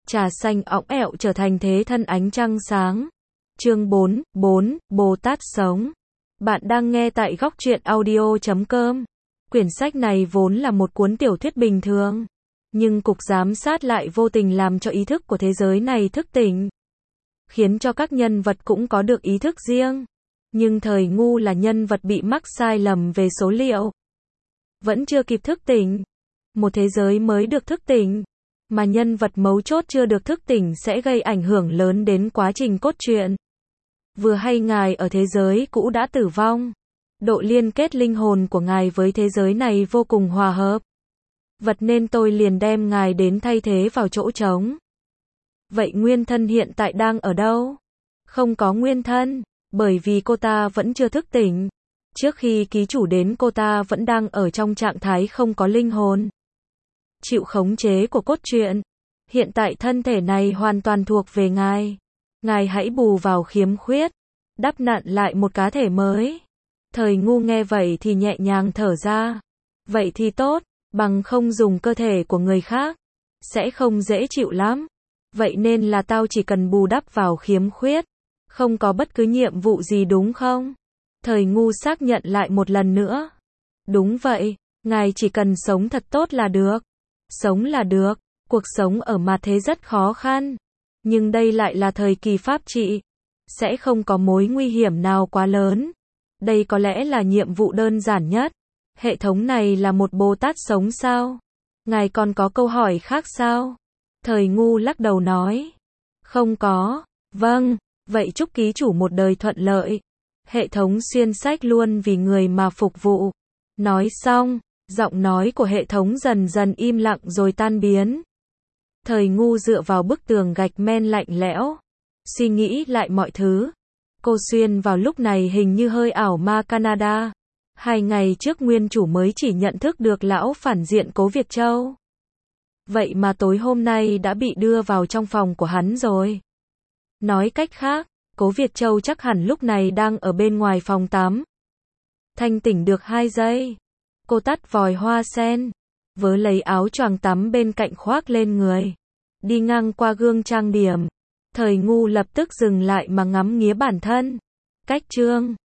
trà xanh óng ẹo trở thành thế thân ánh trăng sáng. Chương 4, Bồ Tát sống. Bạn đang nghe tại góc truyện audio.com. Quyển sách này vốn là một cuốn tiểu thuyết bình thường, nhưng cục giám sát lại vô tình làm cho ý thức của thế giới này thức tỉnh, khiến cho các nhân vật cũng có được ý thức riêng. Nhưng thời ngu là nhân vật bị mắc sai lầm về số liệu, vẫn chưa kịp thức tỉnh. Một thế giới mới được thức tỉnh, mà nhân vật mấu chốt chưa được thức tỉnh sẽ gây ảnh hưởng lớn đến quá trình cốt truyện. Vừa hay ngài ở thế giới cũ đã tử vong, độ liên kết linh hồn của ngài với thế giới này vô cùng hòa hợp. Vật nên tôi liền đem ngài đến thay thế vào chỗ trống. Vậy nguyên thân hiện tại đang ở đâu? Không có nguyên thân, bởi vì cô ta vẫn chưa thức tỉnh. Trước khi ký chủ đến cô ta vẫn đang ở trong trạng thái không có linh hồn, chịu khống chế của cốt truyện. Hiện tại thân thể này hoàn toàn thuộc về ngài. Ngài hãy bù vào khiếm khuyết, đắp nặn lại một cá thể mới. Thời ngu nghe vậy thì nhẹ nhàng thở ra. Vậy thì tốt, bằng không dùng cơ thể của người khác sẽ không dễ chịu lắm. Vậy nên là tao chỉ cần bù đắp vào khiếm khuyết, không có bất cứ nhiệm vụ gì đúng không? Thời ngu xác nhận lại một lần nữa. Đúng vậy, ngài chỉ cần sống thật tốt là được. Sống là được. Cuộc sống ở mặt thế rất khó khăn, nhưng đây lại là thời kỳ pháp trị, sẽ không có mối nguy hiểm nào quá lớn. Đây có lẽ là nhiệm vụ đơn giản nhất. Hệ thống này là một Bồ Tát sống sao? Ngài còn có câu hỏi khác sao? Thời ngu lắc đầu nói. Không có. Vâng, vậy chúc ký chủ một đời thuận lợi. Hệ thống xuyên sách luôn vì người mà phục vụ. Nói xong, giọng nói của hệ thống dần dần im lặng rồi tan biến. Thời ngu dựa vào bức tường gạch men lạnh lẽo, suy nghĩ lại mọi thứ. Cô Xuyên vào lúc này hình như hơi ảo ma Canada. 2 ngày trước nguyên chủ mới chỉ nhận thức được lão phản diện Cố Việt Châu. Vậy mà tối hôm nay đã bị đưa vào trong phòng của hắn rồi. Nói cách khác, Cố Việt Châu chắc hẳn lúc này đang ở bên ngoài phòng tắm. Thanh tỉnh được 2 giây. Cô tắt vòi hoa sen, vớ lấy áo choàng tắm bên cạnh khoác lên người, đi ngang qua gương trang điểm. Thời ngu lập tức dừng lại mà ngắm nghía bản thân. Cách chương